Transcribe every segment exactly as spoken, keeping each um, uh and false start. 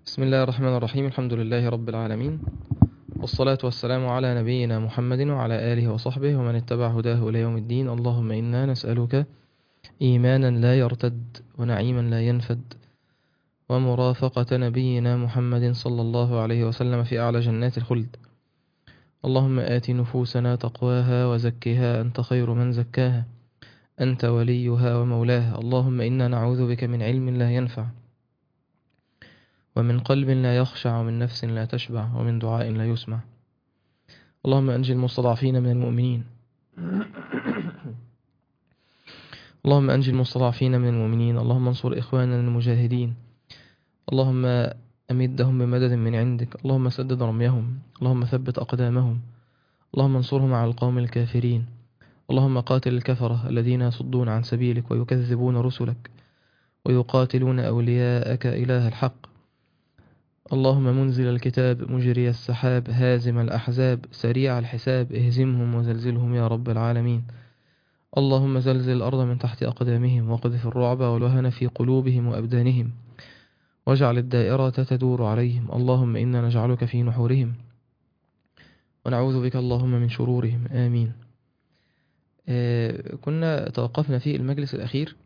بسم الله الرحمن الرحيم. الحمد لله رب العالمين، والصلاة والسلام على نبينا محمد وعلى آله وصحبه ومن اتبع هداه إلى يوم الدين. اللهم إنا نسألك إيمانا لا يرتد، ونعيما لا ينفد، ومرافقة نبينا محمد صلى الله عليه وسلم في أعلى جنات الخلد. اللهم آت نفوسنا تقواها وزكها أنت خير من زكاها، أنت وليها ومولاها. اللهم إنا نعوذ بك من علم لا ينفع، ومن قلب لا يخشع، ومن نفس لا تشبع، ومن دعاء لا يسمع. اللهم أنجي المستضعفين من المؤمنين اللهم أنجي المستضعفين من المؤمنين. اللهم انصر إخواننا المجاهدين. اللهم أمدهم بمدد من عندك. اللهم سدد رميهم. اللهم ثبت أقدامهم. اللهم انصرهم على القوم الكافرين. اللهم قاتل الكفرة الذين يصدون عن سبيلك ويكذبون رسلك ويقاتلون أولياءك إله الحق. اللهم منزل الكتاب، مجري السحاب، هازم الأحزاب، سريع الحساب، اهزمهم وزلزلهم يا رب العالمين. اللهم زلزل الأرض من تحت أقدامهم، وقذف الرعب والوهن في قلوبهم وأبدانهم، واجعل الدائرة تدور عليهم. اللهم إنا نجعلك في نحورهم، ونعوذ بك اللهم من شرورهم. آمين. آه كنا توقفنا في المجلس الأخير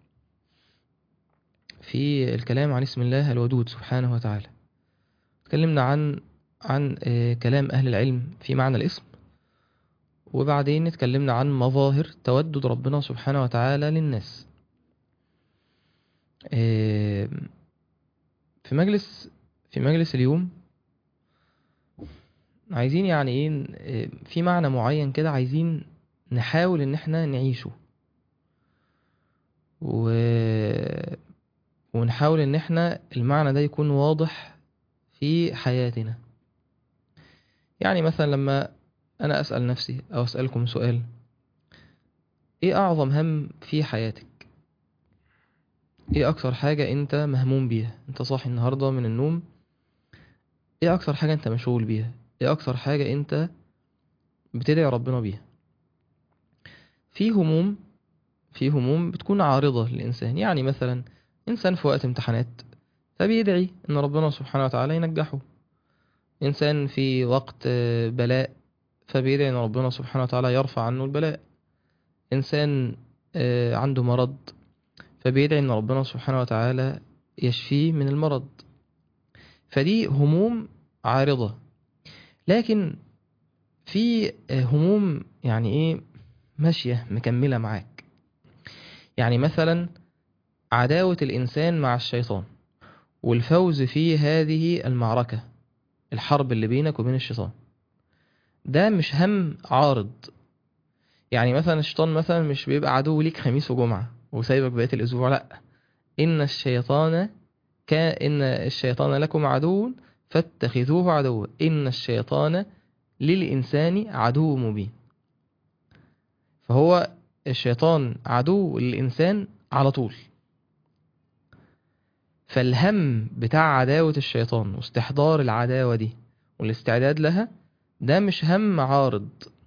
في الكلام عن اسم الله الودود سبحانه وتعالى. تكلمنا عن عن آه كلام أهل العلم في معنى الاسم، وبعدين اتكلمنا عن مظاهر تودد ربنا سبحانه وتعالى للناس. آه في مجلس في مجلس اليوم عايزين يعني ايه، في معنى معين كده عايزين نحاول ان احنا نعيشه، و... ونحاول ان احنا المعنى ده يكون واضح في حياتنا. يعني مثلا لما انا اسأل نفسي او اسألكم سؤال: ايه اعظم هم في حياتك؟ ايه اكثر حاجة انت مهموم بيها؟ انت صاحي النهاردة من النوم، ايه اكثر حاجة انت مشغول بيها؟ ايه اكثر حاجة انت بتدعي ربنا بيها؟ في هموم في هموم بتكون عارضة للإنسان. يعني مثلا إنسان في وقت امتحانات فبيدعي إن ربنا سبحانه وتعالى ينجحه. إنسان في وقت آه، بلاء فبيدعي إن ربنا سبحانه وتعالى يرفع عنه البلاء. إنسان آه، عنده مرض فبيدعي إن ربنا سبحانه وتعالى يشفيه من المرض. فدي هموم عارضة. لكن في آه، هموم يعني إيه، ماشية مكملة معاك. يعني مثلا عداوة الإنسان مع الشيطان والفوز في هذه المعركة، الحرب اللي بينك وبين الشيطان، ده مش هم عارض. يعني مثلا الشيطان مثلا مش بيبقى عدو ليك خميس وجمعة وسايبك بقية الأسبوع، لأ. إن الشيطان كان إن الشيطان لكم عدو فاتخذوه عدوا، إن الشيطان للإنسان عدو مبين. فهو الشيطان عدو للإنسان على طول. فالهم بتاع عداوة الشيطان واستحضار العداوة دي والاستعداد لها، ده مش هم عارض.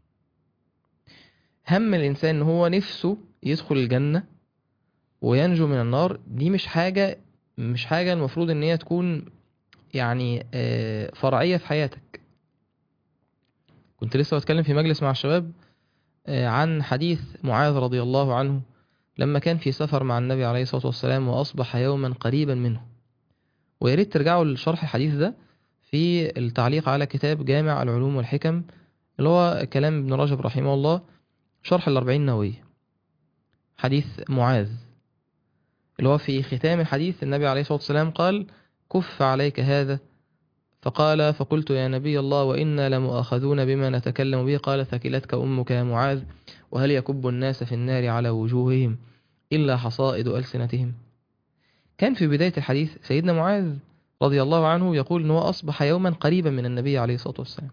هم الإنسان إن هو نفسه يدخل الجنة وينجو من النار، دي مش حاجة مش حاجة المفروض إن هي تكون يعني آه، فرعية في حياتك. كنت لسه بتكلم في مجلس مع الشباب آه، عن حديث معاذ رضي الله عنه لما كان في سفر مع النبي عليه الصلاة والسلام وأصبح يوما قريبا منه. وياريت ترجعوا لشرح الحديث ده في التعليق على كتاب جامع العلوم والحكم، اللي هو كلام ابن رجب رحمه الله، شرح الأربعين النووية، حديث معاذ، اللي هو في ختام الحديث النبي عليه الصلاة والسلام قال: كف عليك هذا. فقال: فقلت يا نبي الله وإنا لمؤاخذون بما نتكلم به. قال: ثكلتك أمك يا معاذ، وهل يكب الناس في النار على وجوههم إلا حصائد ألسنتهم. كان في بداية الحديث سيدنا معاذ رضي الله عنه يقول إن هو أصبح يوما قريبا من النبي عليه الصلاة والسلام.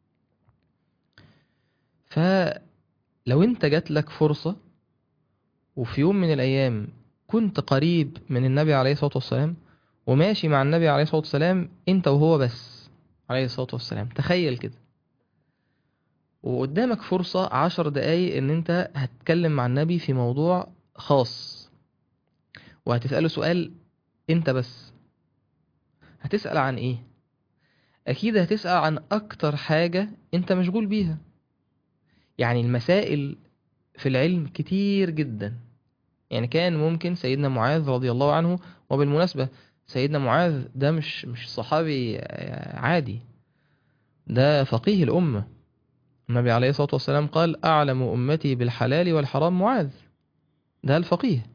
فلو أنت جات لك فرصة وفي يوم من الأيام كنت قريب من النبي عليه الصلاة والسلام وماشي مع النبي عليه الصلاة والسلام انت وهو بس عليه الصلاة والسلام، تخيل كده، وقدامك فرصة عشر دقايق ان انت هتتكلم مع النبي في موضوع خاص، وهتسأله سؤال انت بس، هتسأل عن ايه؟ اكيد هتسأل عن اكتر حاجة انت مشغول بيها. يعني المسائل في العلم كتير جدا. يعني كان ممكن سيدنا معاذ رضي الله عنه، وبالمناسبة سيدنا معاذ ده مش مش صحابي عادي، ده فقيه الأمة. النبي عليه الصلاة والسلام قال أعلم أمتي بالحلال والحرام معاذ، ده الفقيه.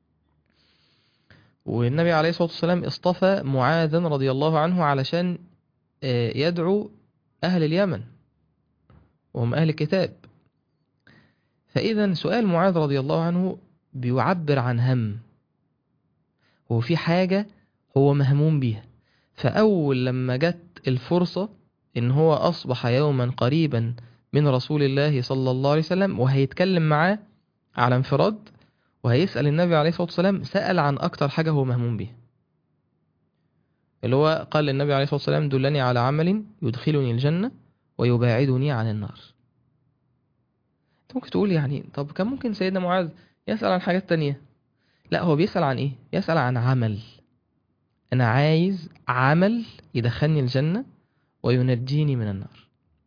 والنبي عليه الصلاة والسلام اصطفى معاذا رضي الله عنه علشان يدعو أهل اليمن وهم أهل الكتاب. فإذا سؤال معاذ رضي الله عنه بيعبر عن هم، هو في حاجة هو مهموم بيها. فأول لما جت الفرصة إن هو أصبح يوما قريبا من رسول الله صلى الله عليه وسلم وهيتكلم معاه على انفراد وهيسأل النبي عليه الصلاة والسلام، سأل عن أكتر حاجة هو مهموم بيها، اللي هو قال للنبي عليه الصلاة والسلام دلني على عمل يدخلني الجنة ويباعدني عن النار. انت ممكن تقول يعني طب كان ممكن سيدنا معاذ يسأل عن حاجات تانية. لا، هو بيسأل عن ايه؟ يسأل عن عمل. انا عايز عمل يدخلني الجنة وينجيني من النار.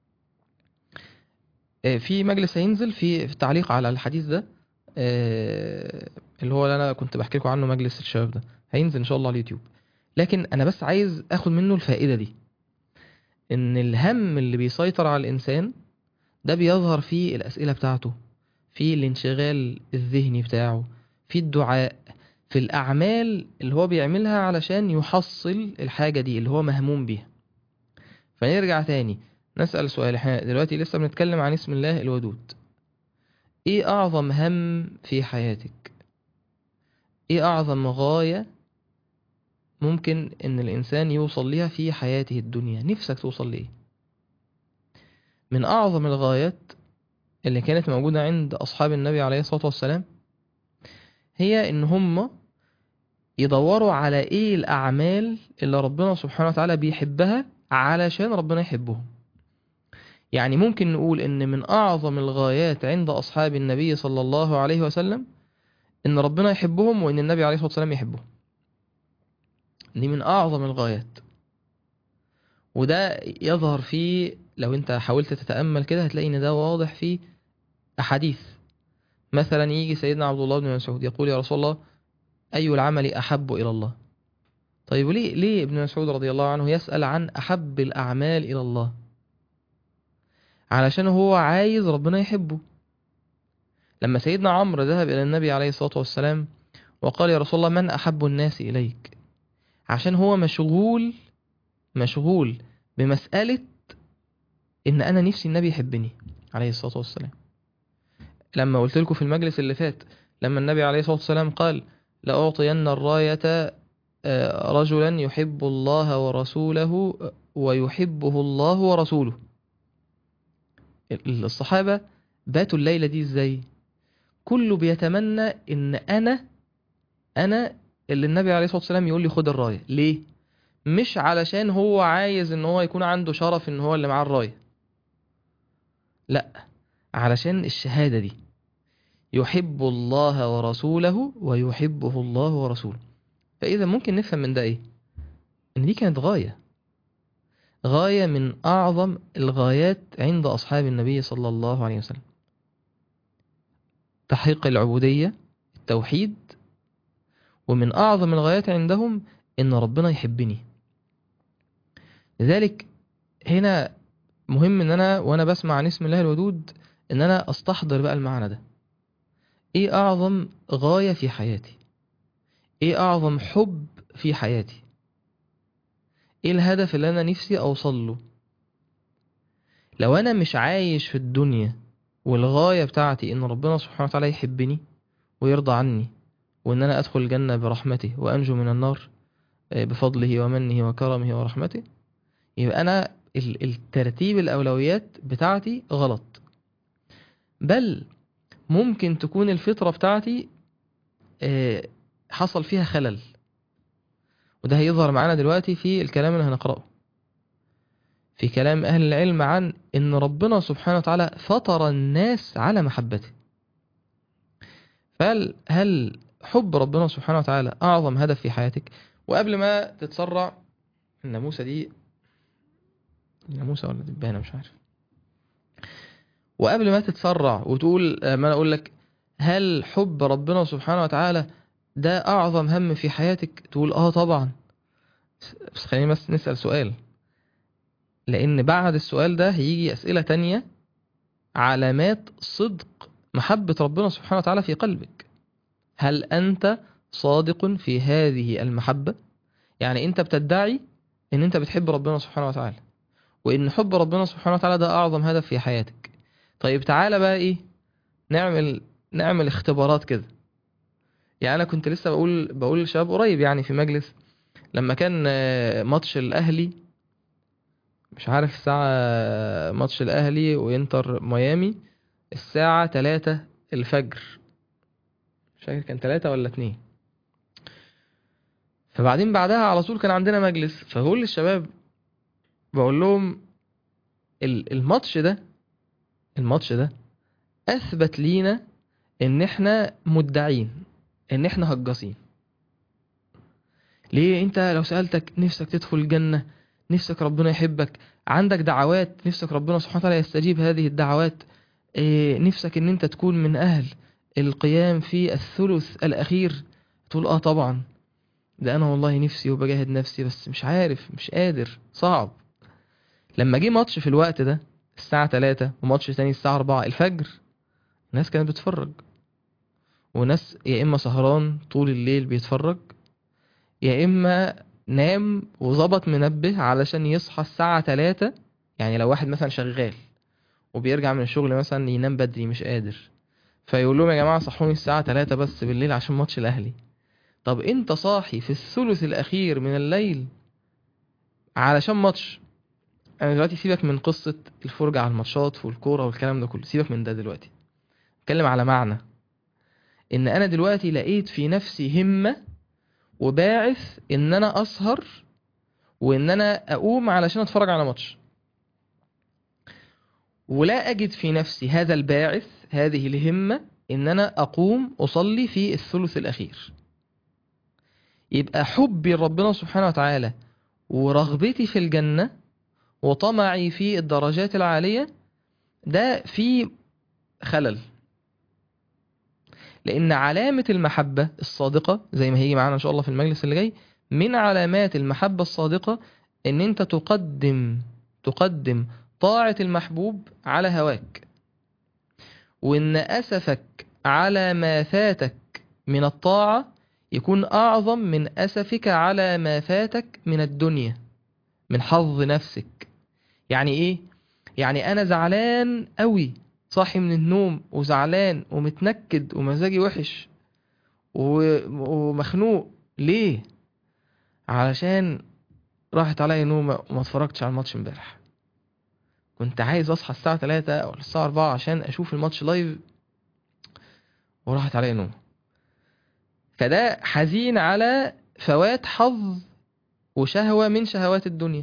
في مجلس هينزل في في التعليق على الحديث ده، اللي هو اللي انا كنت بحكي لكم عنه، مجلس الشباب ده هينزل ان شاء الله على اليوتيوب. لكن انا بس عايز اخد منه الفائدة دي، ان الهم اللي بيسيطر على الانسان ده بيظهر في الاسئلة بتاعته، في الانشغال الذهني بتاعه، في الدعاء، في الاعمال اللي هو بيعملها علشان يحصل الحاجة دي اللي هو مهموم بيها. فنرجع تاني نسأل سؤال، احنا دلوقتي لسه بنتكلم عن اسم الله الودود. ايه اعظم هم في حياتك؟ ايه اعظم غاية ممكن ان الانسان يوصل لها في حياته الدنيا؟ نفسك توصل ليه؟ من اعظم الغايات اللي كانت موجودة عند اصحاب النبي عليه الصلاة والسلام هي ان هم يدوروا على ايه الاعمال اللي ربنا سبحانه وتعالى بيحبها علشان ربنا يحبهم. يعني ممكن نقول ان من اعظم الغايات عند اصحاب النبي صلى الله عليه وسلم ان ربنا يحبهم وان النبي عليه الصلاة والسلام يحبهم. دي من اعظم الغايات، وده يظهر في، لو انت حاولت تتأمل كده هتلاقي ان ده واضح في احاديث. مثلا يجي سيدنا عبد الله بن مسعود يقول يا رسول الله اي العمل احب الى الله؟ طيب ليه ليه ابن مسعود رضي الله عنه يسأل عن احب الاعمال الى الله؟ علشان هو عايز ربنا يحبه. لما سيدنا عمرو ذهب الى النبي عليه الصلاة والسلام وقال يا رسول الله من احب الناس اليك، عشان هو مشغول مشغول بمسألة ان انا نفسي النبي يحبني عليه الصلاة والسلام. لما قلت لكم في المجلس اللي فات، لما النبي عليه الصلاة والسلام قال لأعطين الراية رجلا يحب الله ورسوله ويحبه الله ورسوله، الصحابة باتوا الليلة دي ازاي؟ كله بيتمنى ان انا انا اللي النبي عليه الصلاة والسلام يقول لي خد الراية. ليه؟ مش علشان هو عايز ان هو يكون عنده شرف ان هو اللي معاه الراية، لا، علشان الشهادة دي يحب الله ورسوله ويحبه الله ورسوله. فإذا ممكن نفهم من ده إيه؟ إن دي كانت غاية غاية من أعظم الغايات عند أصحاب النبي صلى الله عليه وسلم، تحقيق العبودية، التوحيد. ومن أعظم الغايات عندهم إن ربنا يحبني. لذلك هنا مهم إن أنا وأنا بسمع عن اسم الله الودود إن أنا أستحضر بقى المعنى ده. إيه أعظم غاية في حياتي؟ إيه أعظم حب في حياتي؟ ايه الهدف اللي انا نفسي اوصل له؟ لو انا مش عايش في الدنيا والغاية بتاعتي ان ربنا سبحانه وتعالى يحبني ويرضى عني وان انا ادخل الجنة برحمته وانجو من النار بفضله ومنه وكرمه ورحمته، يبقى انا الترتيب الاولويات بتاعتي غلط. بل ممكن تكون الفطرة بتاعتي حصل فيها خلل، وده هيظهر معانا دلوقتي في الكلام اللي هنقرأه في كلام أهل العلم عن إن ربنا سبحانه وتعالى فطر الناس على محبته. فهل هل حب ربنا سبحانه وتعالى أعظم هدف في حياتك؟ وقبل ما تتسرع الناموسة دي ناموسة ولا دبانة مش عارف. وقبل ما تتسرع وتقول ما انا اقول لك هل حب ربنا سبحانه وتعالى ده اعظم هم في حياتك، تقول اه طبعا. بس خليني بس نسأل سؤال، لان بعد السؤال ده هيجي اسئلة تانية. علامات صدق محبة ربنا سبحانه وتعالى في قلبك، هل انت صادق في هذه المحبة؟ يعني انت بتدعي ان انت بتحب ربنا سبحانه وتعالى، وان حب ربنا سبحانه وتعالى ده اعظم هدف في حياتك. طيب تعالى بقى ايه، نعمل نعمل اختبارات كده. يعني انا كنت لسه بقول بقول للشباب قريب يعني في مجلس، لما كان آه، ماتش الاهلي، مش عارف الساعة، ماتش الاهلي وانتر ميامي الساعة تلاتة الفجر، مش فاكر كان تلاتة ولا اتنين. فبعدين بعدها على طول كان عندنا مجلس، فبقول للشباب بقول لهم ال- الماتش ده الماتش ده اثبت لينا ان احنا مدعين، ان احنا هجاصين. ليه؟ انت لو سألتك نفسك تدخل الجنة، نفسك ربنا يحبك، عندك دعوات نفسك ربنا سبحانه وتعالى يستجيب هذه الدعوات، إيه نفسك ان انت تكون من اهل القيام في الثلث الاخير، تقول اه طبعا. ده انا والله نفسي وبجاهد نفسي بس مش عارف، مش قادر، صعب. لما جه ماتش في الوقت ده الساعة تلاتة وماتش تاني الساعة اربعة الفجر، الناس كانت بتتفرج، وناس يا اما سهران طول الليل بيتفرج، يا اما نام وظبط منبه علشان يصحى الساعة تلاتة. يعني لو واحد مثلا شغال وبيرجع من الشغل مثلا ينام بدري مش قادر، فيقول لهم يا جماعة صحوني الساعة تلاتة بس بالليل عشان ماتش الاهلي. طب انت صاحي في الثلث الاخير من الليل علشان ماتش. انا دلوقتي سيبك من قصة الفرجة على الماتشات والكورة والكلام ده كله، سيبك من ده دلوقتي، اتكلم على معنى ان انا دلوقتي لقيت في نفسي همة وباعث ان انا اسهر وان انا اقوم علشان اتفرج على ماتش، ولا اجد في نفسي هذا الباعث، هذه الهمة ان انا اقوم اصلي في الثلث الاخير. يبقى حبي لربنا سبحانه وتعالى ورغبتي في الجنة وطمعي في الدرجات العالية ده في خلل. لان علامة المحبة الصادقة زي ما هيجي معانا ان شاء الله في المجلس اللي جاي، من علامات المحبة الصادقة ان انت تقدم تقدم طاعة المحبوب على هواك، وان اسفك على ما فاتك من الطاعة يكون اعظم من اسفك على ما فاتك من الدنيا، من حظ نفسك. يعني ايه؟ يعني انا زعلان قوي، صاحي من النوم وزعلان ومتنكد ومزاجي وحش و- ومخنوق. ليه؟ علشان راحت عليا نومة وما اتفرجتش على الماتش امبارح. كنت عايز اصحى الساعة تلاتة او الساعة اربعة عشان اشوف الماتش لايف، وراحت عليا نومة. فده حزين على فوات حظ وشهوة من شهوات الدنيا.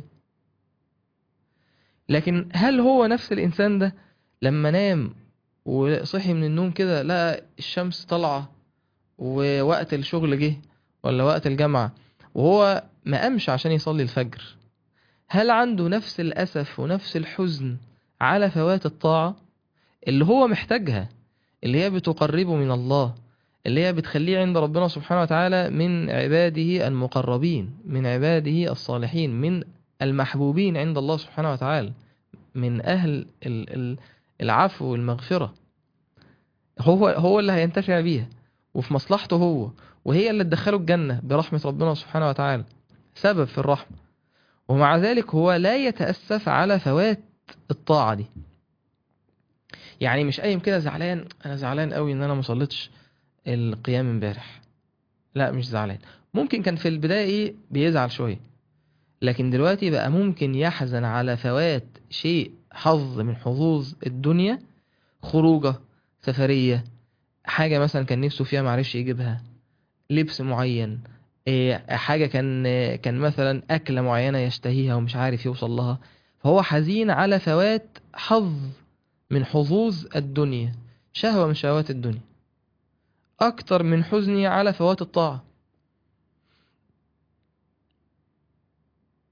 لكن هل هو نفس الإنسان ده لما نام وصحي من النوم كده لقى الشمس طالعة ووقت الشغل جه ولا وقت الجامعة وهو ما قامش عشان يصلي الفجر، هل عنده نفس الأسف ونفس الحزن على فوات الطاعة اللي هو محتاجها، اللي هي بتقربه من الله، اللي هي بتخليه عند ربنا سبحانه وتعالى من عباده المقربين، من عباده الصالحين، من المحبوبين عند الله سبحانه وتعالى، من أهل ال- ال- العفو والمغفرة؟ هو هو اللي هينتفع بيها وفي مصلحته هو، وهي اللي تدخله الجنة برحمة ربنا سبحانه وتعالى، سبب في الرحمة. ومع ذلك هو لا يتأسف على فوات الطاعة دي. يعني مش قايم كده زعلان، انا زعلان قوي ان انا ما صليتش القيام امبارح. لا مش زعلان. ممكن كان في البداية ايه بيزعل شوية، لكن دلوقتي بقى ممكن يحزن على فوات شيء حظ من حظوظ الدنيا، خروجه، سفرية، حاجة مثلا كان نفسه فيها معرفش يجيبها، لبس معين، إيه، حاجة كان كان مثلا أكلة معينة يشتهيها ومش عارف يوصل لها، فهو حزين على فوات حظ من حظوظ الدنيا، شهوة من شهوات الدنيا، أكتر من حزني على فوات الطاعة.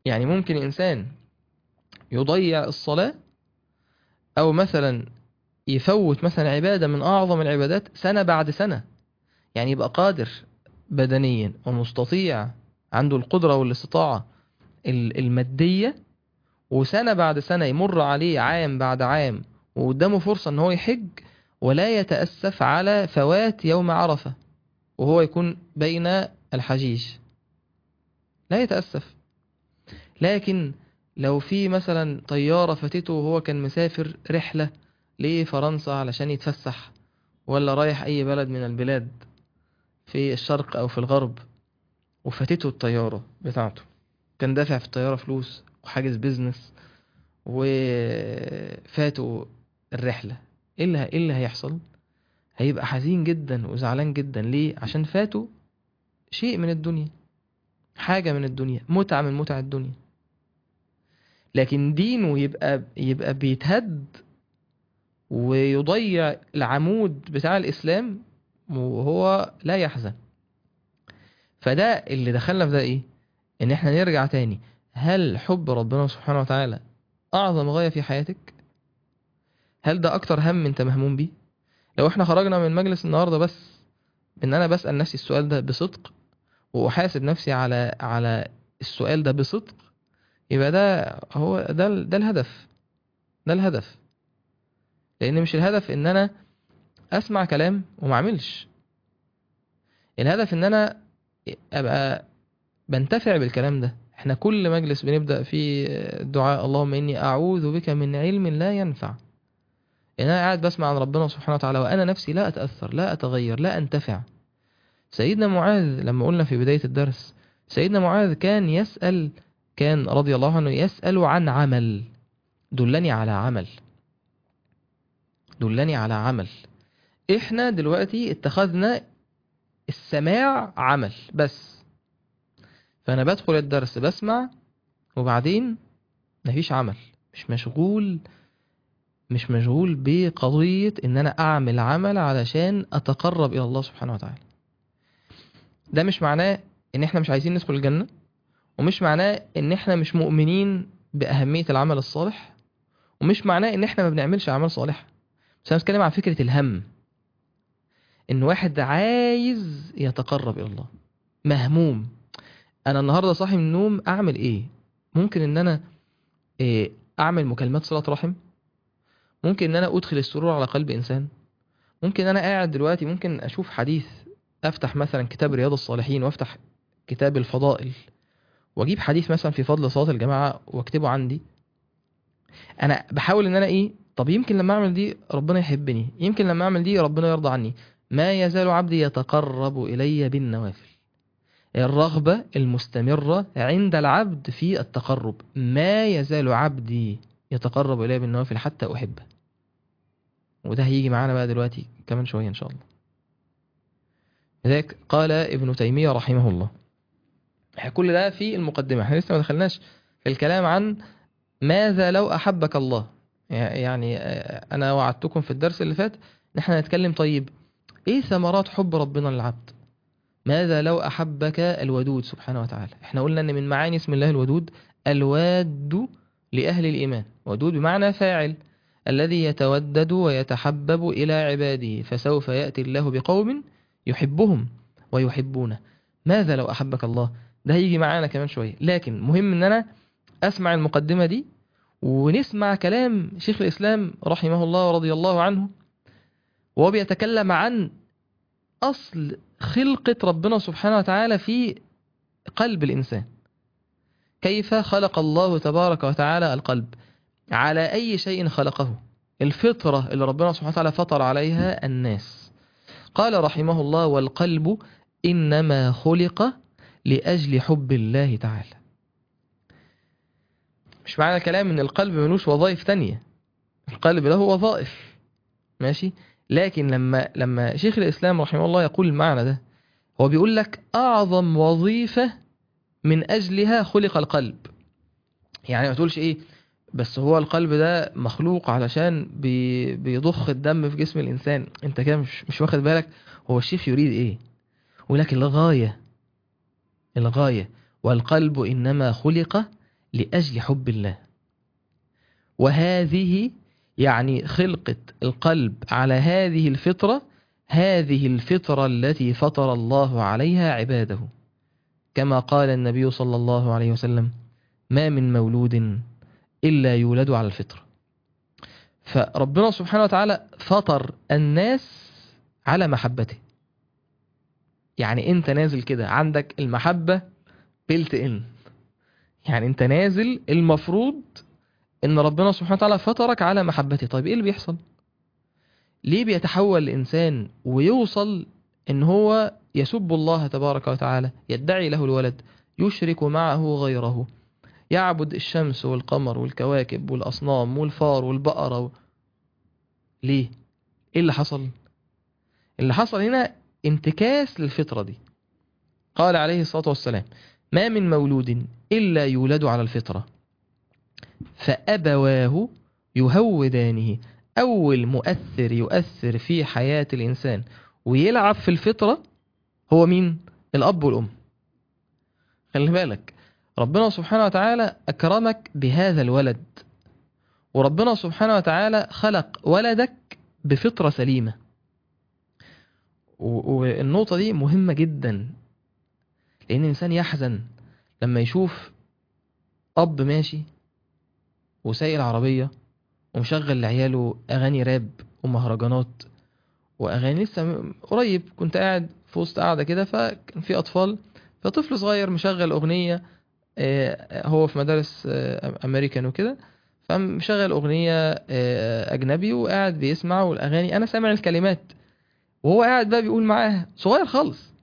يعني ممكن إنسان يضيع الصلاة، أو مثلا يفوت مثلا عبادة من أعظم العبادات سنة بعد سنة، يعني يبقى قادر بدنيا ومستطيع، عنده القدرة والاستطاعة المادية، وسنة بعد سنة يمر عليه عام بعد عام وقدامه فرصة ان هو يحج، ولا يتأسف على فوات يوم عرفة وهو يكون بين الحجيج، لا يتأسف. لكن لو في مثلا طيارة فاتته وهو كان مسافر رحلة لفرنسا علشان يتفسح، ولا رايح أي بلد من البلاد في الشرق أو في الغرب، وفاتته الطيارة بتاعته، كان دافع في الطيارة فلوس وحاجز بيزنس وفاتوا الرحلة، ايه اللي ايه اللي هيحصل؟ هيبقى حزين جدا وزعلان جدا. ليه؟ عشان فاتوا شيء من الدنيا، حاجة من الدنيا، متعة من متع الدنيا. لكن دينه يبقى يبقى بيتهد ويضيع العمود بتاع الإسلام وهو لا يحزن. فده اللي دخلنا في ده ايه؟ ان احنا نرجع تاني، هل حب ربنا سبحانه وتعالى اعظم غاية في حياتك؟ هل ده اكتر هم انت مهموم بيه؟ لو احنا خرجنا من مجلس النهاردة بس ان انا بسأل نفسي السؤال ده بصدق، واحاسب نفسي على على السؤال ده بصدق، يبقى ده هو ده ال- ده الهدف، ده الهدف. لان مش الهدف ان انا اسمع كلام وما اعملش، الهدف ان انا ابقى بنتفع بالكلام ده. احنا كل مجلس بنبدأ فيه الدعاء اللهم اني اعوذ بك من علم لا ينفع، ان انا قاعد بسمع عن ربنا سبحانه وتعالى وانا نفسي لا اتأثر، لا اتغير، لا انتفع. سيدنا معاذ لما قلنا في بداية الدرس، سيدنا معاذ كان يسأل، كان رضي الله عنه يسأل عن عمل، دلني على عمل، دلني على عمل. احنا دلوقتي اتخذنا السماع عمل بس، فانا بدخل الدرس بسمع وبعدين مفيش عمل، مش مشغول، مش مشغول بقضية ان انا اعمل عمل علشان اتقرب الى الله سبحانه وتعالى. ده مش معناه ان احنا مش عايزين ندخل الجنة، ومش معناه ان احنا مش مؤمنين بأهمية العمل الصالح، ومش معناه ان احنا ما بنعملش اعمال صالحة. بس انا بتكلم عن فكرة الهم، ان واحد عايز يتقرب الى الله، مهموم. انا النهاردة صاحي من النوم، اعمل ايه؟ ممكن ان انا إيه، اعمل مكالمات صلة رحم، ممكن ان انا ادخل السرور على قلب انسان، ممكن انا قاعد دلوقتي ممكن اشوف حديث، افتح مثلا كتاب رياض الصالحين وافتح كتاب الفضائل واجيب حديث مثلا في فضل صلاة الجماعة واكتبه عندي. انا بحاول ان انا ايه، طب يمكن لما اعمل دي ربنا يحبني، يمكن لما اعمل دي ربنا يرضى عني. ما يزال عبدي يتقرب الي بالنوافل، الرغبة المستمرة عند العبد في التقرب، ما يزال عبدي يتقرب الي بالنوافل حتى احبه. وده هيجي معانا بقى دلوقتي كمان شوية ان شاء الله. لذلك قال ابن تيمية رحمه الله، كل ده في المقدمة، احنا لسه ما دخلناش في الكلام عن ماذا لو أحبك الله. يعني أنا وعدتكم في الدرس اللي فات إن احنا نتكلم طيب إيه ثمرات حب ربنا للعبد؟ ماذا لو أحبك الودود سبحانه وتعالى؟ احنا قلنا إن من معاني اسم الله الودود الواد لأهل الإيمان، ودود بمعنى فاعل، الذي يتودد ويتحبب إلى عباده، فسوف يأتي الله بقوم يحبهم ويحبونه. ماذا لو أحبك الله؟ ده هيجي معانا كمان شوية، لكن مهم إن أنا أسمع المقدمة دي ونسمع كلام شيخ الإسلام رحمه الله ورضي الله عنه، وهو بيتكلم عن أصل خلقة ربنا سبحانه وتعالى في قلب الإنسان. كيف خلق الله تبارك وتعالى القلب؟ على أي شيء خلقه؟ الفطرة اللي ربنا سبحانه وتعالى فطر عليها الناس. قال رحمه الله: والقلب إنما خلق لأجل حب الله تعالى. مش معنى الكلام ان القلب ملوش وظائف تانية، القلب له وظائف، ماشي. لكن لما لما شيخ الإسلام رحمه الله يقول المعنى ده، هو بيقول لك أعظم وظيفة من أجلها خلق القلب. يعني ما تقولش إيه بس هو القلب ده مخلوق علشان بي بيضخ الدم في جسم الإنسان، أنت كده مش مش واخد بالك هو الشيخ يريد إيه. يقول لك الغاية، الغاية والقلب إنما خلق لأجل حب الله. وهذه يعني خلقة القلب على هذه الفطرة، هذه الفطرة التي فطر الله عليها عباده، كما قال النبي صلى الله عليه وسلم: ما من مولود إلا يولد على الفطرة. فربنا سبحانه وتعالى فطر الناس على محبته. يعني انت نازل كده عندك المحبة بيلت ان، يعني انت نازل المفروض ان ربنا سبحانه وتعالى فطرك على محبته. طيب ايه اللي بيحصل؟ ليه بيتحول الانسان ويوصل ان هو يسب الله تبارك وتعالى، يدعي له الولد، يشرك معه غيره، يعبد الشمس والقمر والكواكب والأصنام والفار والبقرة و... ليه؟ ايه اللي حصل؟ اللي حصل هنا انتكاس للفطرة دي. قال عليه الصلاة والسلام: ما من مولود إلا يولد على الفطرة فأبواه يهودانه. أول مؤثر يؤثر في حياة الإنسان ويلعب في الفطرة هو مين؟ الأب والأم. خلي بالك، ربنا سبحانه وتعالى أكرمك بهذا الولد، وربنا سبحانه وتعالى خلق ولدك بفطرة سليمة. والنقطة دي مهمة جدا، لأن الإنسان يحزن لما يشوف أب ماشي وسايق العربية ومشغل لعياله أغاني راب ومهرجانات وأغاني. لسه قريب كنت قاعد في وسط قاعدة كده، فكان في أطفال، فطفل صغير مشغل أغنية، هو في مدارس أمريكان وكده، فمشغل أغنية أجنبي وقاعد بيسمع، والأغاني أنا سامع الكلمات وهو قاعد بقى بيقول معاها، صغير خالص،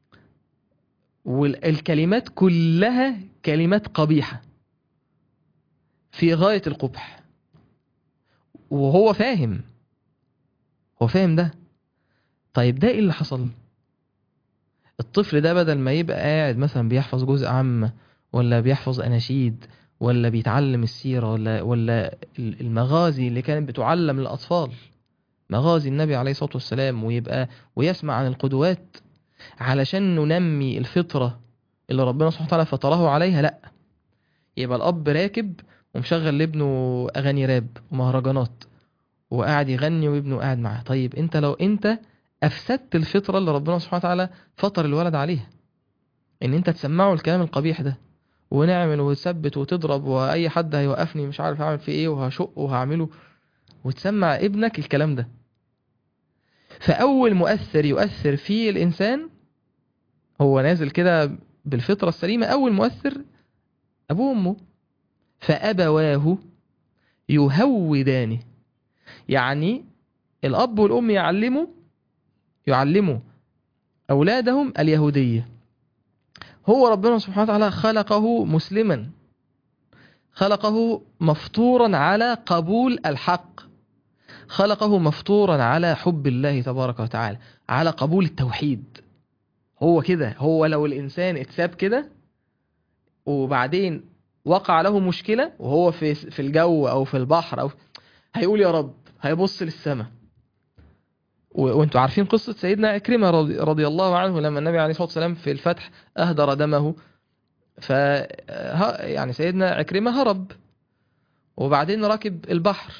والكلمات كلها كلمات قبيحة في غاية القبح، وهو فاهم، هو فاهم ده. طيب ده ايه اللي حصل؟ الطفل ده بدل ما يبقى قاعد مثلا بيحفظ جزء عام، ولا بيحفظ أناشيد، ولا بيتعلم السيرة، ولا ولا المغازي اللي كانت بتعلم للأطفال، مغازي النبي عليه الصلاة والسلام، ويبقى ويسمع عن القدوات علشان ننمي الفطرة اللي ربنا سبحانه وتعالى فطره عليها، لا، يبقى الأب راكب ومشغل لابنه أغاني راب ومهرجانات وقاعد يغني وابنه قاعد معاه. طيب انت لو انت أفسدت الفطرة اللي ربنا سبحانه وتعالى فطر الولد عليها، ان انت تسمعه الكلام القبيح ده ونعمل وتثبت وتضرب، واي حد هيوقفني مش عارف اعمل فيه ايه وهشق وهعمله، وتسمع ابنك الكلام ده. فأول مؤثر يؤثر فيه الإنسان هو نازل كده بالفطرة السليمة، أول مؤثر أبوه وأمه. فأبواه يهودانه، يعني الأب والأم يعلموا يعلموا أولادهم اليهودية. هو ربنا سبحانه وتعالى خلقه مسلما، خلقه مفطورا على قبول الحق، خلقه مفطورا على حب الله تبارك وتعالى، على قبول التوحيد. هو كده، هو لو الإنسان اتساب كده وبعدين وقع له مشكلة وهو في في الجو أو في البحر، أو هيقول يا رب، هيبص للسماء. وانتوا عارفين قصة سيدنا عكرمة رضي, رضي الله عنه، لما النبي عليه الصلاة والسلام في الفتح أهدر دمه، ف يعني سيدنا عكرمة هرب وبعدين ركب البحر،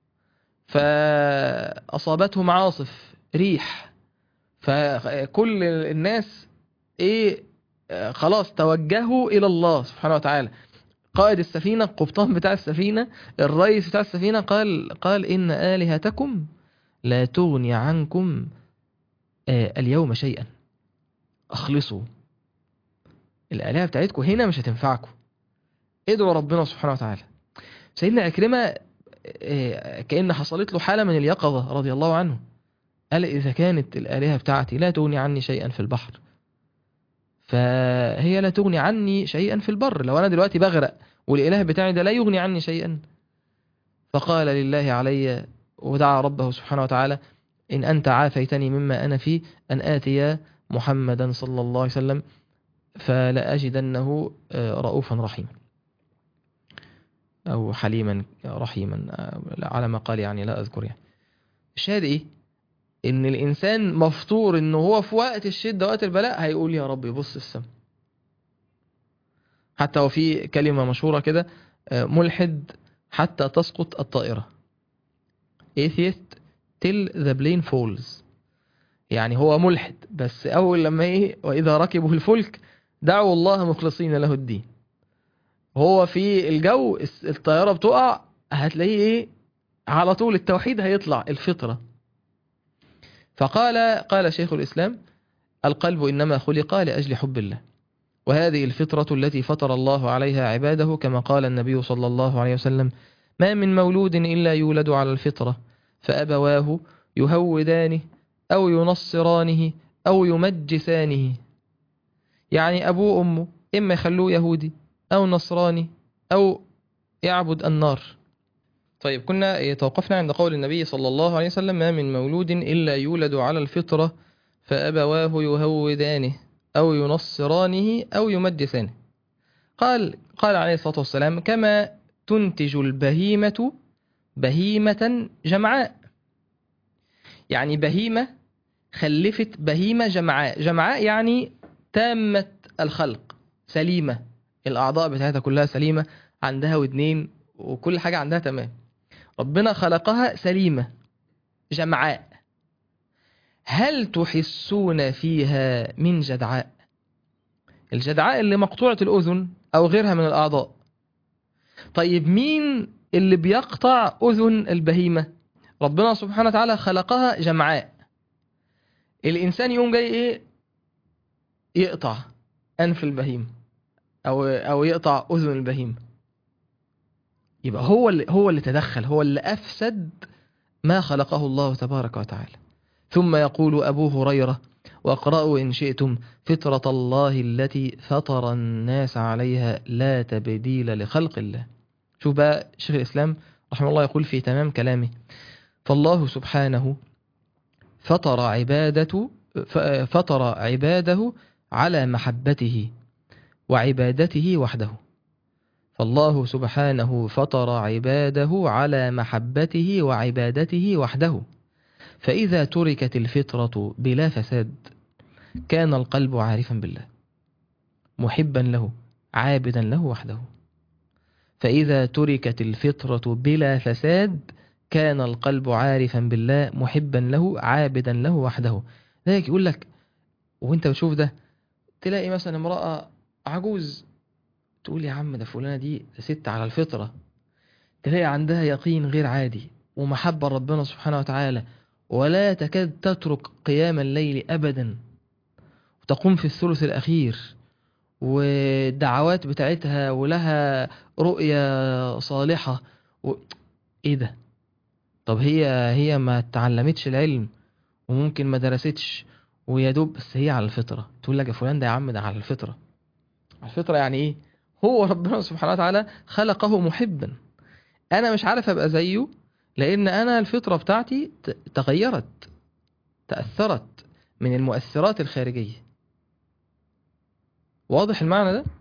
فأصابتهم عاصف ريح، فكل الناس ايه خلاص توجهوا إلى الله سبحانه وتعالى. قائد السفينة، القبطان بتاع السفينة، الرئيس بتاع السفينة، قال قال إن آلهتكم لا تغني عنكم اليوم شيئا، أخلصوا، الآلهة بتاعتكم هنا مش هتنفعكم، ادعوا ربنا سبحانه وتعالى. سيدنا عكرمة كأن حصلت له حالة من اليقظة رضي الله عنه، قال إذا كانت الآلهة بتاعتي لا تغني عني شيئا في البحر، فهي لا تغني عني شيئا في البر. لو أنا دلوقتي بغرق والإله بتاعي ده لا يغني عني شيئا، فقال لله علي ودعا ربه سبحانه وتعالى: إن أنت عافيتني مما أنا فيه أن آتي محمدا صلى الله عليه وسلم فلأجدنه رؤوفا رحيما، أو حليما رحيما على ما قال، يعني لا أذكر. يعني الشاهد إيه؟ إن الإنسان مفطور إنه هو في وقت الشدة وقت البلاء هيقول يا رب، يبص السماء، حتى وفي كلمة مشهورة كده، ملحد حتى تسقط الطائرة. atheist till the plane falls. يعني هو ملحد بس أول لما إيه وإذا ركبوا الفلك دعوا الله مخلصين له الدين. هو في الجو الطيارة بتقع هتلاقيه إيه على طول التوحيد هيطلع الفطرة. فقال قال شيخ الإسلام: القلب إنما خلق لأجل حب الله، وهذه الفطرة التي فطر الله عليها عباده، كما قال النبي صلى الله عليه وسلم: ما من مولود إلا يولد على الفطرة فأبواه يهودانه أو ينصرانه أو يمجسانه. يعني أبوه وأمه إما يخلوه يهودي أو نصراني أو يعبد النار. طيب كنا توقفنا عند قول النبي صلى الله عليه وسلم: ما من مولود إلا يولد على الفطرة فأبواه يهودانه أو ينصرانه أو يمجسانه. قال قال عليه الصلاة والسلام: كما تنتج البهيمة بهيمة جمعاء. يعني بهيمة خلفت بهيمة جمعاء. جمعاء يعني تامة الخلق، سليمة، الأعضاء بتاعتها كلها سليمة، عندها ودنين وكل حاجة عندها تمام. ربنا خلقها سليمة جمعاء. هل تحسون فيها من جدعاء؟ الجدعاء اللي مقطوعة الأذن أو غيرها من الأعضاء. طيب مين اللي بيقطع أذن البهيمة؟ ربنا سبحانه وتعالى خلقها جمعاء. الإنسان يوم جاي إيه يقطع أنف البهيمة أو أو يقطع أذن البهيمة، يبقى هو اللي هو اللي تدخل، هو اللي أفسد ما خلقه الله تبارك وتعالى. ثم يقول أبو هريرة: واقرأوا إن شئتم فطرة الله التي فطر الناس عليها لا تبديل لخلق الله. شوف بقى شيخ الإسلام رحمه الله يقول في تمام كلامه: فالله سبحانه فطر عبادته فطر عباده على محبته وعبادته وحده. فالله سبحانه فطر عباده على محبته وعبادته وحده، فإذا تركت الفطرة بلا فساد كان القلب عارفا بالله محبا له عابدا له وحده. فإذا تركت الفطرة بلا فساد كان القلب عارفا بالله محبا له عابدا له وحده. ذلك يقول لك وانت بتشوف ده تلاقي مثلا امرأة عجوز تقول يا عم ده فلانة دي ست على الفطرة، تلاقي عندها يقين غير عادي ومحبة ربنا سبحانه وتعالى، ولا تكاد تترك قيام الليل أبدا، وتقوم في الثلث الأخير، والدعوات بتاعتها ولها رؤية صالحة و... ايه ده؟ طب هي هي ما تعلمتش العلم وممكن ما درستش ويا دوب بس هي على الفطرة. تقول لك يا فلان ده يا عم ده على الفطرة. على الفطرة يعني ايه؟ هو ربنا سبحانه وتعالى خلقه محبا. انا مش عارف ابقى زيه لان انا الفطرة بتاعتي تغيرت، تأثرت من المؤثرات الخارجية. واضح المعنى ده؟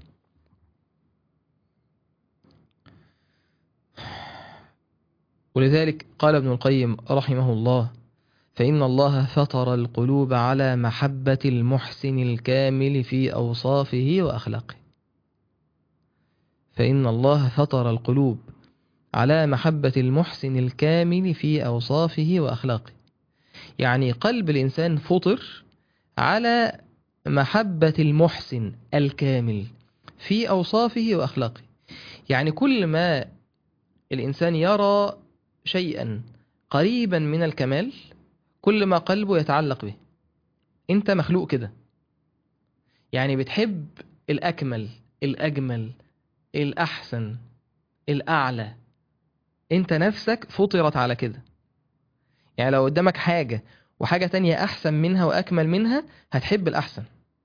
ولذلك قال ابن القيم رحمه الله: فإن الله فطر القلوب على محبة المحسن الكامل في أوصافه وأخلاقه. فإن الله فطر القلوب على محبة المحسن الكامل في أوصافه وأخلاقه. يعني قلب الإنسان فطر على محبة المحسن الكامل في أوصافه وأخلاقه. يعني كل ما الإنسان يرى شيئا قريبا من الكمال كل ما قلبه يتعلق به. انت مخلوق كده، يعني بتحب الأكمل الأجمل الأحسن الأعلى. انت نفسك فطرت على كده. يعني لو قدامك حاجة وحاجة تانية أحسن منها وأكمل منها هتحب الأحسن.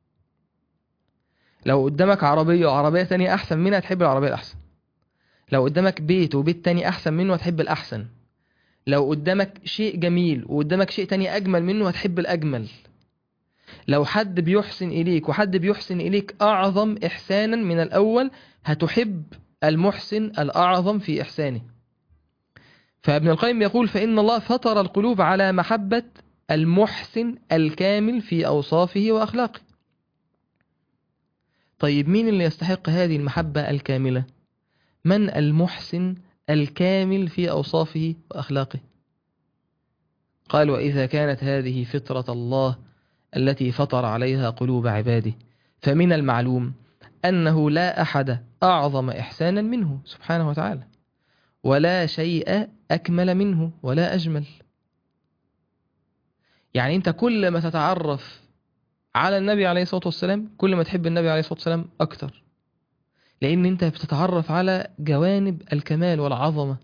لو قدامك عربية وعربية تانية أحسن منها هتحب العربية الأحسن. لو قدامك بيت وبيت تاني أحسن منه هتحب الأحسن. لو قدامك شيء جميل وقدامك شيء تاني أجمل منه هتحب الأجمل. لو حد بيحسن إليك وحد بيحسن إليك أعظم إحسانا من الأول هتحب المحسن الأعظم في إحسانه. فابن القيم يقول: فإن الله فطر القلوب على محبة المحسن الكامل في أوصافه وأخلاقه. طيب مين اللي يستحق هذه المحبة الكاملة؟ من المحسن الكامل في أوصافه وأخلاقه؟ قال وإذا كانت هذه فطرة الله التي فطر عليها قلوب عباده، فمن المعلوم أنه لا أحد أعظم إحسانا منه سبحانه وتعالى، ولا شيء أكمل منه ولا أجمل. يعني أنت كل ما تتعرف على النبي عليه الصلاة والسلام كل ما تحب النبي عليه الصلاة والسلام أكتر، لأن أنت بتتعرف على جوانب الكمال والعظمة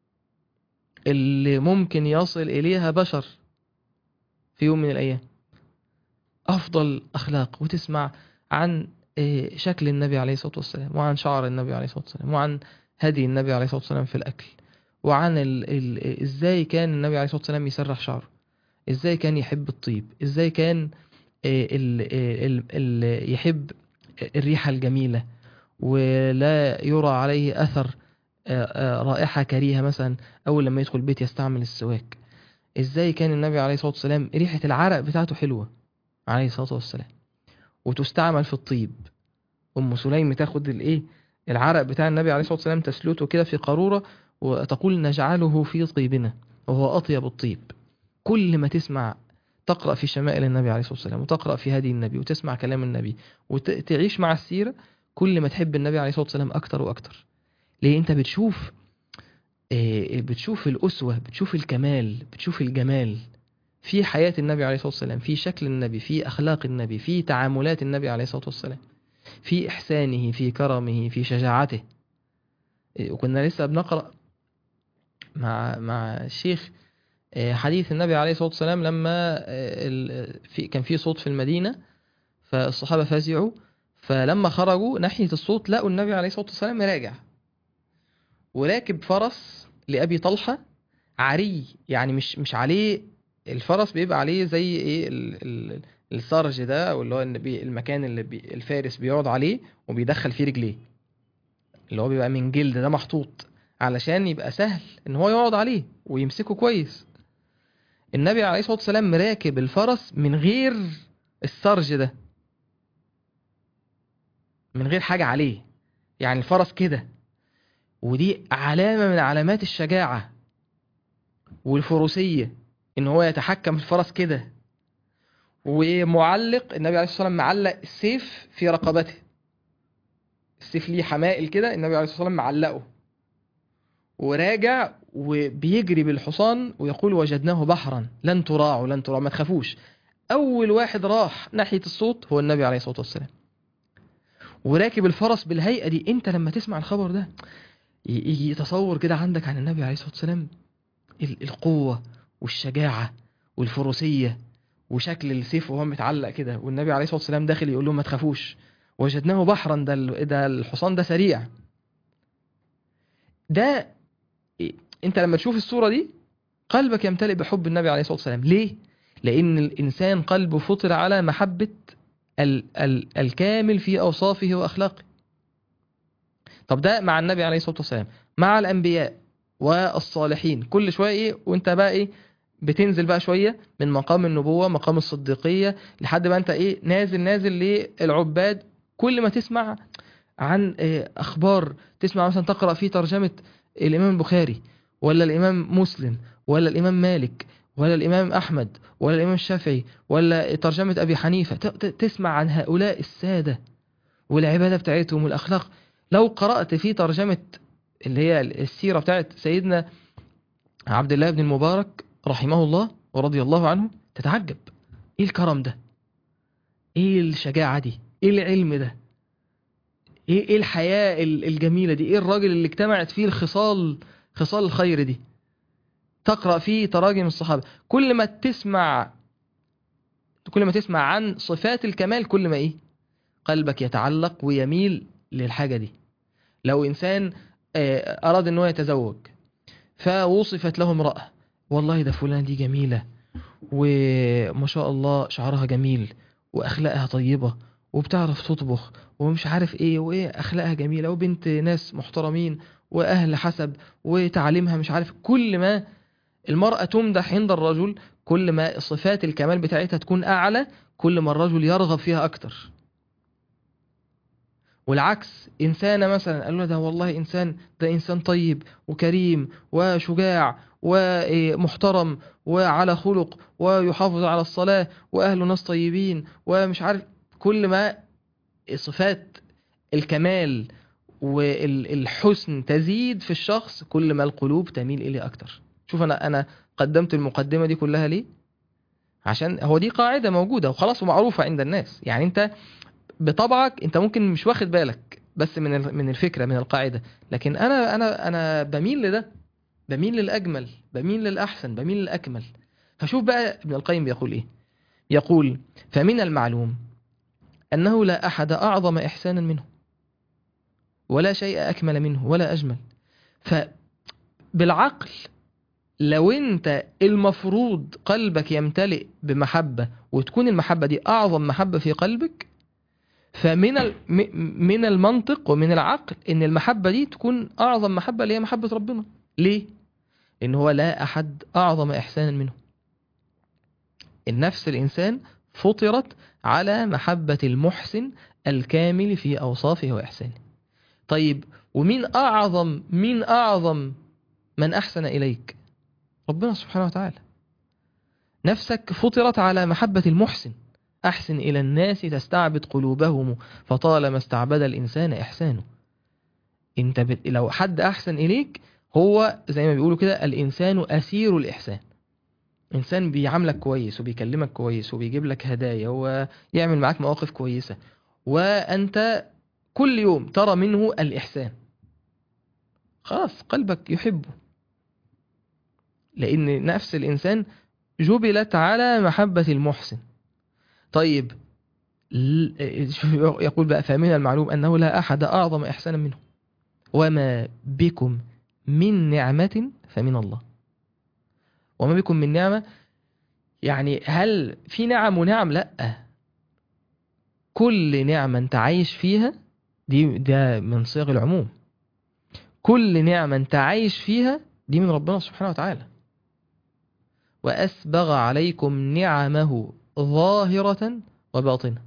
اللي ممكن يصل إليها بشر في يوم من الأيام. أفضل أخلاق، وتسمع عن شكل النبي عليه الصلاة والسلام، وعن شعر النبي عليه الصلاة والسلام، وعن هدي النبي عليه الصلاة والسلام في الأكل، وعن ال ال إزاي كان النبي عليه الصلاة والسلام يسرح شعره، إزاي كان يحب الطيب، إزاي كان ال ال ال يحب الريحة الجميلة ولا يرى عليه أثر رائحة كريهة مثلا أول لما يدخل البيت يستعمل السواك. إزاي كان النبي عليه الصلاة والسلام ريحة العرق بتاعته حلوة عليه الصلاة والسلام وتستعمل في الطيب. أم سليم تاخد الإيه العرق بتاع النبي عليه الصلاة والسلام تسلته كده في قارورة وتقول نجعله في طيبنا وهو أطيب الطيب. كل ما تسمع تقرأ في شمائل النبي عليه الصلاة والسلام وتقرأ في هدي النبي وتسمع كلام النبي وتعيش مع السيرة كل ما تحب النبي عليه الصلاة والسلام أكتر وأكتر. ليه؟ أنت بتشوف بتشوف الأسوة، بتشوف الكمال، بتشوف الجمال في حياة النبي عليه الصلاة والسلام، في شكل النبي، في أخلاق النبي، في تعاملات النبي عليه الصلاة والسلام، في إحسانه، في كرمه، في شجاعته. وكنا لسه بنقرأ مع مع الشيخ حديث النبي عليه الصلاة والسلام لما في كان في صوت في المدينة فالصحابة فزعوا، فلما خرجوا ناحية الصوت لقوا النبي عليه الصلاة والسلام راجع وراكب فرس لأبي طلحة عري، يعني مش مش عليه الفرس، بيبقى عليه زي ايه السرج ده او اللي هو المكان اللي بي الفارس بيقعد عليه وبيدخل فيه رجليه، اللي هو بيبقى من جلد ده محطوط علشان يبقى سهل ان هو يقعد عليه ويمسكه كويس. النبي عليه الصلاة والسلام راكب الفرس من غير السرج ده، من غير حاجة عليه، يعني الفرس كده. ودي علامة من علامات الشجاعة والفروسية ان هو يتحكم في الفرس كده. ومعلق النبي عليه الصلاة والسلام معلق السيف في رقبته، السيف ليه حمائل كده النبي عليه الصلاة والسلام معلقه، وراجع وبيجري بالحصان ويقول وجدناه بحرا لن تراعوا لن تراعوا ما تخافوش. أول واحد راح ناحية الصوت هو النبي عليه الصلاة والسلام وراكب الفرس بالهيئة دي. انت لما تسمع الخبر ده يجي تصور كده عندك عن النبي عليه الصلاة والسلام القوة والشجاعة والفروسية وشكل السيف وهو متعلق كده، والنبي عليه الصلاة والسلام داخل يقول لهم ما تخافوش وجدناه بحرا، ده ده الحصان ده سريع. ده انت لما تشوف الصورة دي قلبك يمتلئ بحب النبي عليه الصلاة والسلام. ليه؟ لأن الإنسان قلبه فطر على محبة ال ال الكامل في أوصافه وأخلاقه. طب ده مع النبي عليه الصلاة والسلام. مع الأنبياء والصالحين كل شوية إيه وانت بقى إيه بتنزل بقى شوية من مقام النبوة مقام الصديقية لحد بقى انت إيه نازل نازل للعباد. كل ما تسمع عن إيه أخبار، تسمع مثلا تقرأ في ترجمة الإمام البخاري ولا الإمام مسلم ولا الإمام مالك ولا الإمام أحمد ولا الإمام الشافعي ولا ترجمة أبي حنيفة، تسمع عن هؤلاء السادة والعبادة بتاعتهم والأخلاق. لو قرأت في ترجمة اللي هي السيرة بتاعت سيدنا عبد الله بن المبارك رحمه الله ورضي الله عنه تتعجب، ايه الكرم ده، ايه الشجاعة دي، ايه العلم ده، ايه الحياة الجميلة دي، ايه الراجل اللي اجتمعت فيه الخصال خصال الخير دي. تقرأ فيه تراجم الصحابة كل ما تسمع كل ما تسمع عن صفات الكمال كل ما ايه قلبك يتعلق ويميل للحاجة دي. لو إنسان أراد أنه يتزوج فوصفت له امرأة، والله ده فلان دي جميلة وما شاء الله شعرها جميل وأخلاقها طيبة وبتعرف تطبخ ومش عارف ايه وايه أخلاقها جميلة وبنت ناس محترمين وأهل حسب وتعليمها مش عارف. كل ما المرأة تمدح عند الرجل كل ما صفات الكمال بتاعتها تكون أعلى كل ما الرجل يرغب فيها أكتر. والعكس إنسانة مثلا قالوا ده والله إنسان ده إنسان طيب وكريم وشجاع ومحترم وعلى خلق ويحافظ على الصلاة وأهله ناس طيبين ومش عارف، كل ما صفات الكمال والحسن تزيد في الشخص كل ما القلوب تميل إليه أكتر. شوف أنا أنا قدمت المقدمة دي كلها ليه؟ عشان هو دي قاعدة موجودة وخلاص ومعروفة عند الناس. يعني أنت بطبعك أنت ممكن مش واخد بالك بس من من الفكرة من القاعدة، لكن أنا أنا أنا بميل لده، بميل للأجمل، بميل للأحسن، بميل للأكمل. فشوف بقى ابن القيم بيقول إيه؟ يقول فمن المعلوم أنه لا أحد أعظم إحسانا منه ولا شيء أكمل منه ولا أجمل. فبالعقل لو أنت المفروض قلبك يمتلئ بمحبة وتكون المحبة دي أعظم محبة في قلبك، فمن من المنطق ومن العقل إن المحبة دي تكون أعظم محبة اللي هي محبة ربنا. ليه؟ إن هو لا أحد أعظم إحسانا منه. النفس الإنسان فطرت على محبة المحسن الكامل في أوصافه وإحسانه. طيب ومين أعظم مين أعظم من أحسن إليك؟ ربنا سبحانه وتعالى. نفسك فطرت على محبة المحسن، أحسن إلى الناس تستعبد قلوبهم فطالما استعبد الإنسان إحسانه. انت بت... لو حد أحسن إليك هو زي ما بيقولوا كده الإنسان أسير الإحسان. إنسان بيعاملك كويس وبيكلمك كويس وبيجيب لك هدايا ويعمل معاك مواقف كويسة وأنت كل يوم ترى منه الإحسان، خلاص قلبك يحبه، لأن نفس الإنسان جبلت على محبة المحسن. طيب يقول بقى فمن المعلوم أنه لا أحد أعظم إحسانا منه وما بكم من نعمة فمن الله. وما بكم من نعمة يعني هل في نعم ونعم؟ لأ، كل نعمة انت عايش فيها دي ده من صيغ العموم. كل نعمة انت عايش فيها دي من ربنا سبحانه وتعالى. وأسبغ عليكم نعمه ظاهرة وباطنة.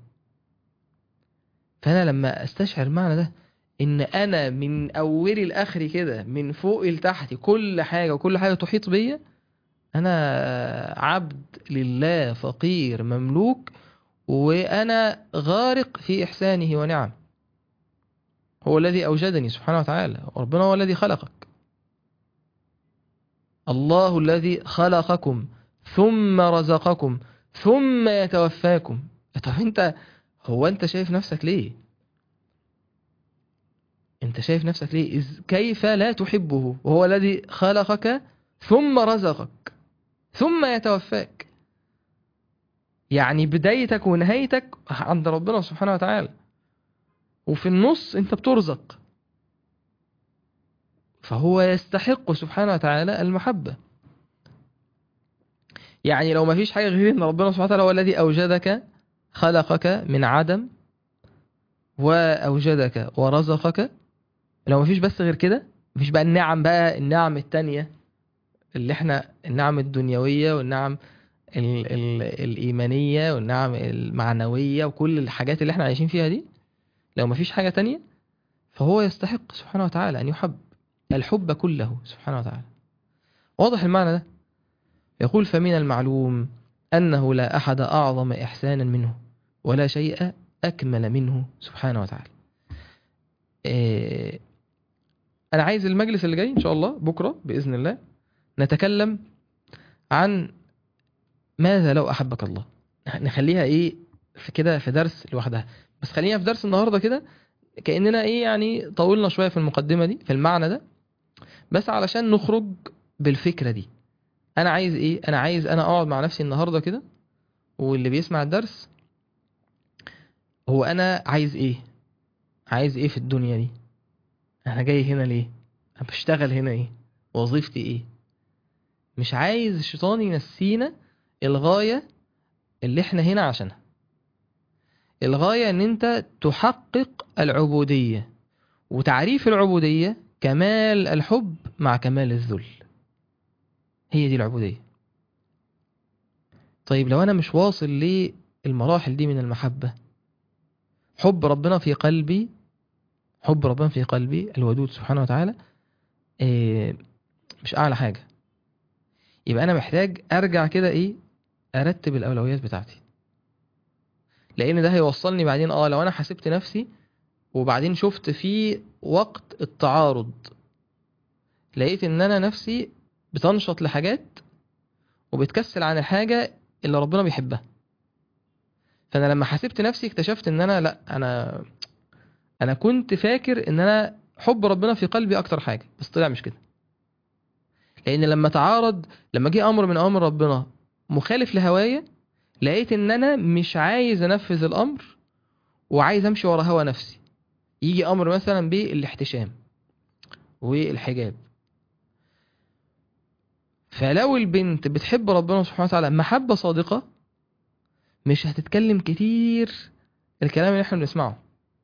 فأنا لما أستشعر معنى ده إن أنا من أولي الآخر كده من فوق لتحت كل حاجة وكل حاجة تحيط بيا، أنا عبد لله فقير مملوك وأنا غارق في إحسانه ونعم. هو الذي أوجدني سبحانه وتعالى، وربنا هو الذي خلقك. الله الذي خلقكم ثم رزقكم ثم يتوفاكم. طب انت هو انت شايف نفسك ليه؟ انت شايف نفسك ليه؟ إذ كيف لا تحبه وهو الذي خلقك ثم رزقك ثم يتوفاك؟ يعني بدايتك ونهايتك عند ربنا سبحانه وتعالى، وفي النص انت بترزق. فهو يستحق سبحانه وتعالى المحبة. يعني لو ما فيش حاجة غير ان ربنا سبحانه وتعالى هو الذي أوجدك، خلقك من عدم وأوجدك ورزقك، لو ما فيش بس غير كده، مفيش بقى النعم بقى النعم التانية اللي احنا النعم الدنيوية والنعم ال ال الإيمانية والنعم المعنوية وكل الحاجات اللي احنا عايشين فيها دي، لو ما فيش حاجة تانية فهو يستحق سبحانه وتعالى أن يحب الحب كله سبحانه وتعالى. واضح المعنى ده؟ يقول فمن المعلوم أنه لا أحد أعظم إحسانا منه ولا شيء أكمل منه سبحانه وتعالى. إيه أنا عايز المجلس اللي جاي إن شاء الله بكرة بإذن الله نتكلم عن ماذا لو أحبك الله. نخليها إيه في كده في درس لوحدها، بس خلينا في درس النهاردة كده كأننا إيه يعني طولنا شوية في المقدمة دي في المعنى ده، بس علشان نخرج بالفكرة دي. أنا عايز إيه؟ أنا عايز أنا أقعد مع نفسي النهاردة كده واللي بيسمع الدرس، هو أنا عايز إيه؟ عايز إيه في الدنيا دي؟ أنا جاي هنا ليه؟ أنا بشتغل هنا إيه؟ وظيفتي إيه؟ مش عايز الشيطان ينسينا الغاية اللي احنا هنا عشانها. الغاية ان انت تحقق العبودية، وتعريف العبودية كمال الحب مع كمال الذل. هي دي العبودية. طيب لو انا مش واصل للمراحل دي من المحبة، حب ربنا في قلبي حب ربنا في قلبي الودود سبحانه وتعالى إيه مش اعلى حاجة، يبقى انا محتاج ارجع كده ايه ارتب الاولويات بتاعتي، لان ده هيوصلني بعدين اه لو انا حسبت نفسي وبعدين شفت في وقت التعارض لقيت ان انا نفسي بتنشط لحاجات وبتكسل عن الحاجة اللي ربنا بيحبها. فانا لما حسبت نفسي اكتشفت ان انا لا انا انا كنت فاكر ان انا حب ربنا في قلبي اكتر حاجة، بس طلع مش كده. لان لما تعارض، لما جه امر من اوامر ربنا مخالف لهوايا، لقيت ان انا مش عايز انفذ الامر وعايز امشي ورا هوا نفسي. يجي امر مثلا بالاحتشام والحجاب، فلو البنت بتحب ربنا سبحانه وتعالى محبة صادقة مش هتتكلم كتير الكلام اللي احنا بنسمعه،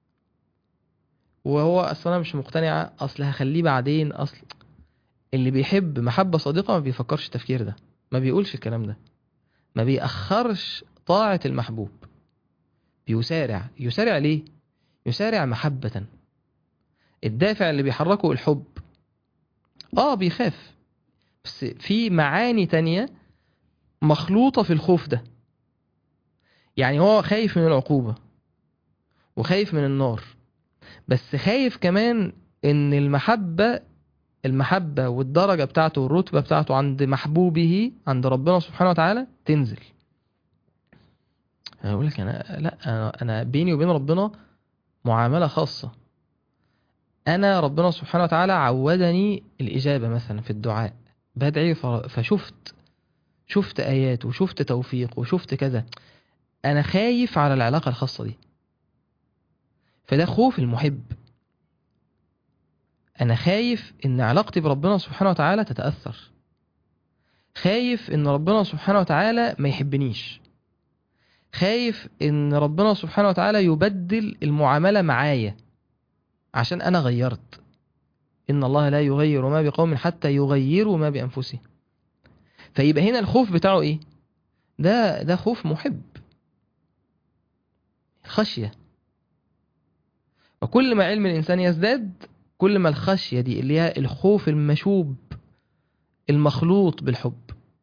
وهو اصلا انا مش مقتنعة، اصل هخليه بعدين، اصل اللي بيحب محبة صادقة ما بيفكرش التفكير ده، ما بيقولش الكلام ده، ما بيأخرش طاعة المحبوب، بيسارع. يسارع ليه؟ يسارع محبة. الدافع اللي بيحركه الحب. اه بيخاف، بس في معاني تانية مخلوطة في الخوف ده. يعني هو خايف من العقوبة وخايف من النار، بس خايف كمان ان المحبة المحبة والدرجة بتاعته والرتبة بتاعته عند محبوبه عند ربنا سبحانه وتعالى تنزل. انا اقول لك انا لا انا, أنا بيني وبين ربنا معاملة خاصة. انا ربنا سبحانه وتعالى عودني الاجابة مثلا في الدعاء، بدعي فشفت شفت ايات وشفت توفيق وشفت كذا. انا خايف على العلاقة الخاصة دي، فده خوف المحب. انا خايف ان علاقتي بربنا سبحانه وتعالى تتأثر، خايف ان ربنا سبحانه وتعالى ما يحبنيش، خايف ان ربنا سبحانه وتعالى يبدل المعاملة معايا عشان انا غيرت. ان الله لا يغير ما بقوم حتى يغيروا ما بانفسهم. فيبقى هنا الخوف بتاعه ايه؟ ده ده خوف محب، خشية. وكل ما علم الانسان يزداد كل ما الخشية دي اللي هي الخوف المشوب المخلوط بالحب.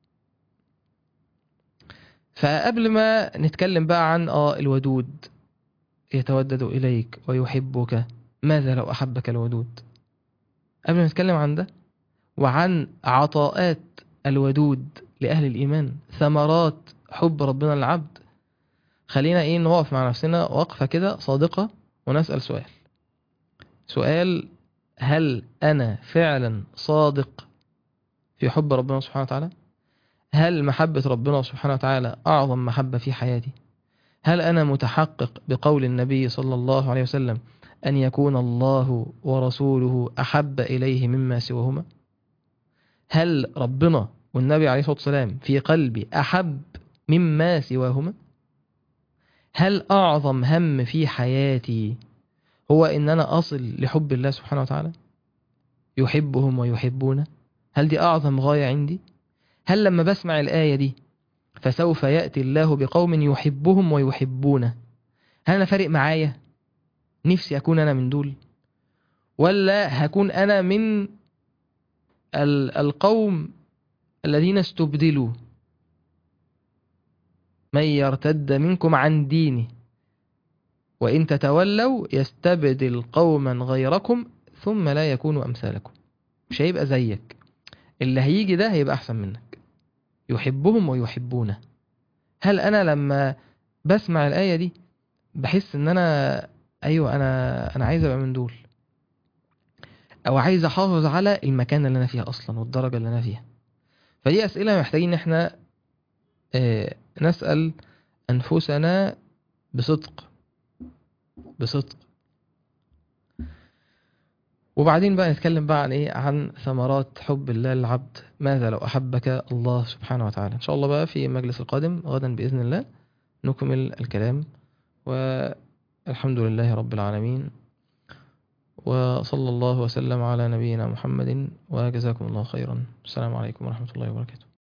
فقبل ما نتكلم بقى عن اه الودود يتودد إليك ويحبك، ماذا لو أحبك الودود؟ قبل ما نتكلم عن ده وعن عطاءات الودود لأهل الإيمان، ثمرات حب ربنا للعبد، خلينا إيه نوقف مع نفسنا وقفة كده صادقة ونسأل سؤال. سؤال: هل أنا فعلا صادق في حب ربنا سبحانه وتعالى؟ هل محبة ربنا سبحانه وتعالى أعظم محبة في حياتي؟ هل أنا متحقق بقول النبي صلى الله عليه وسلم أن يكون الله ورسوله أحب إليه مما سواهما؟ هل ربنا والنبي عليه الصلاة والسلام في قلبي أحب مما سواهما؟ هل أعظم هم في حياتي هو إن أنا أصل لحب الله سبحانه وتعالى، يحبهم ويحبونه؟ هل دي أعظم غاية عندي؟ هل لما بسمع الآية دي فسوف يأتي الله بقوم يحبهم ويحبونه، هل أنا فارق معايا نفسي أكون أنا من دول، ولا هكون أنا من القوم الذين استبدلوا، من يرتد منكم عن دينه وإن تتولوا يستبدل قوما غيركم ثم لا يكونوا أمثالكم؟ مش هيبقى زيك، اللي هيجي ده هيبقى أحسن منك، يحبهم ويحبونه. هل أنا لما بسمع الآية دي بحس إن أنا أيوة أنا أنا عايز أبقى من دول، أو عايز أحافظ على المكان اللي أنا فيها أصلا والدرجة اللي أنا فيها؟ فدي أسئلة محتاجين إن إحنا اه نسأل أنفسنا بصدق بصدق. وبعدين بقى نتكلم بقى عن إيه، عن ثمرات حب الله للعبد. ماذا لو أحبك الله سبحانه وتعالى؟ إن شاء الله بقى في المجلس القادم غدا بإذن الله نكمل الكلام. والحمد لله رب العالمين، وصلى الله وسلم على نبينا محمد، وجزاكم الله خيرا. السلام عليكم ورحمة الله وبركاته.